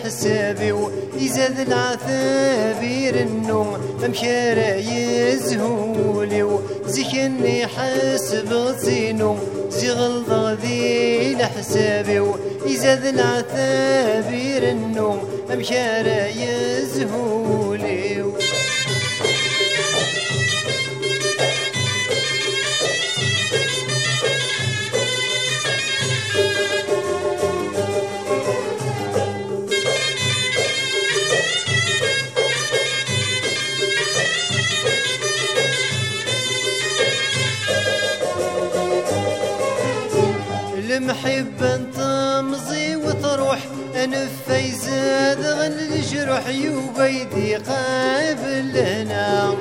لحسابي ويزاد العثابير النوم مشارع يزهولي وزيكني حاسب زينو زي غلطة ذي لحسابي ويزاد العثابير النوم مشارع يزهولي المحب تمضي وتروح انف يزاد غن الجرح يبيدي قابل هنا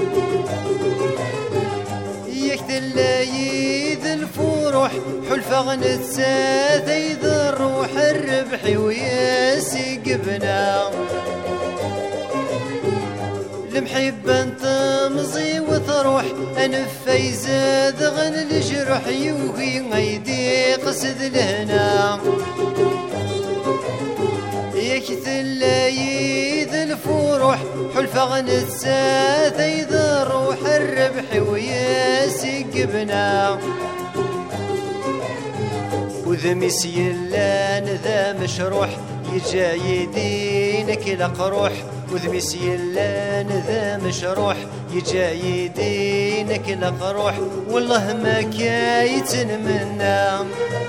يقتل يذ الفروح حلفة غنتسات يذ الروح الربح وياسي قبنا المحب تمضي وتروح انف يزاد غن الجرح يوهي غيدي قصد لهنا يكتل يذ الفروح حلفة غنتسات يذ الروح الربح وياسي قبنا وذمس يلان ذا مشروح يجا يدينك لقروح وذمس يلان ذا مشروح يجا يدينك لقروح والله ما كايتن منا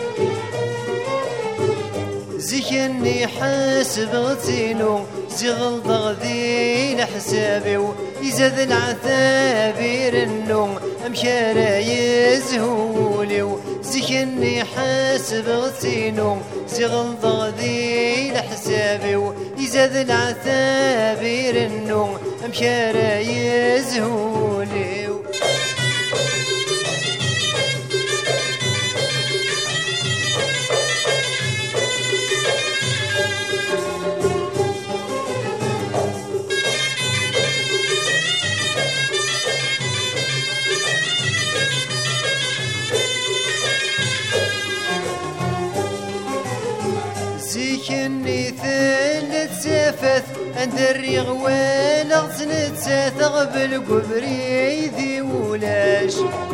زيكني حاسب غتينو زي غلطة ذي لحسابي ويزاد العثابير النوم مشارع يزهولي زيكني حاسب غتينو زي غلطة ذي لحسابي ويزاد العثابير النوم مشارع يزهولي زيكني ثلث سافث عند الريغ ولغز نتسات غبل قبري ذي ولاش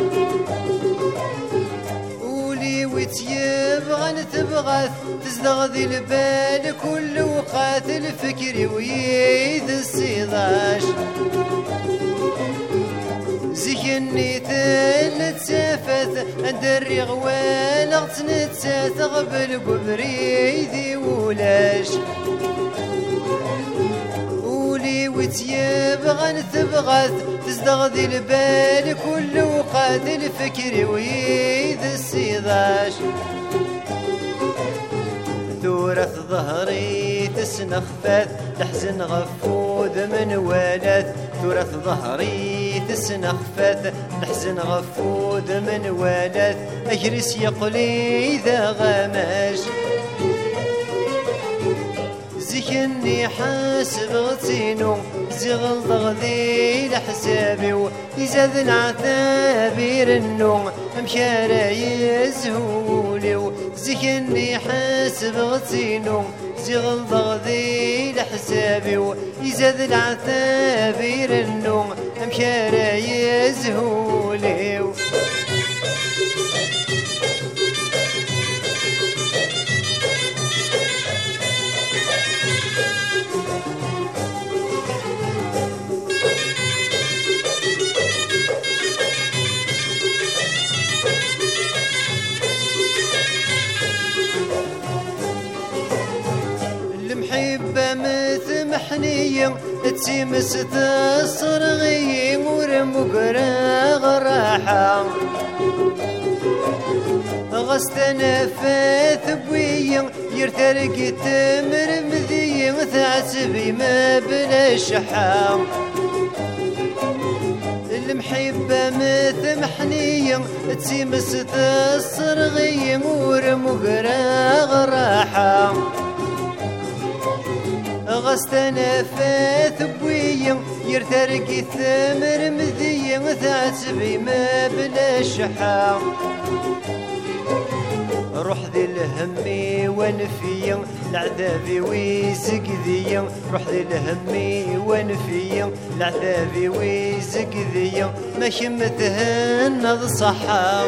ولي وتيبغى نتبغاث تزدغ ذي البال كل وقات الفكر ويذ الصيداش زيكني ثلث سافث عند الريغ ولغز نتسات غبل قبري ذي ولاش ولي وتيبغى نتبغاث تزدغ ذي البال كل وقات الفكر ويذ الصيداش ثورة ظهري تسنخفث تحزن غفوذ من ولد ثورة ظهري تسنخفث تحزن غفوذ من ولد أجلس يقلي ذا غماش زيكني حاسب غتينو زي غلطة ذي لحسابي ويزاد العثابير النوم مشارع يزهولي زيكني حاسب غتينو زي غلطة ذي لحسابي ويزاد العثابير النوم مشارع يزهولي المحبة مثمحنية تسيمس الصرغي ورمق راغ راحة غستنفث بويا يرترق تمر مذي ثعسبي ما بلا شحام المحبة مثمحنية تسيمس الصرغي ورمق راغ راحة غستنفث بويا يرترق الثمر مذي ثعسبي ما بلا شحام روح ذي الهم ونفيا العذابي ويزقذي روح ذي الهمي ونفي العذابي ويزقذي ما كمتهن صحا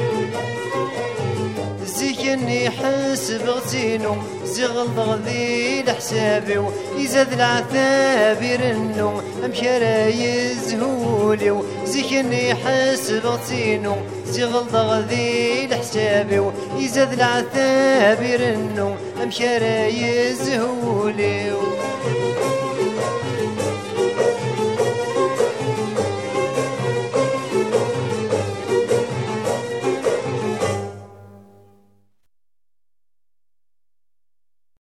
زيكني حسب غتينو زغل غذي لحسابي يزاد العذاب يرنو امشارا يزهولي زيكني حسب غتينو زغل غذي لحسابي يزاد العذاب يرنو امشارا يزهولي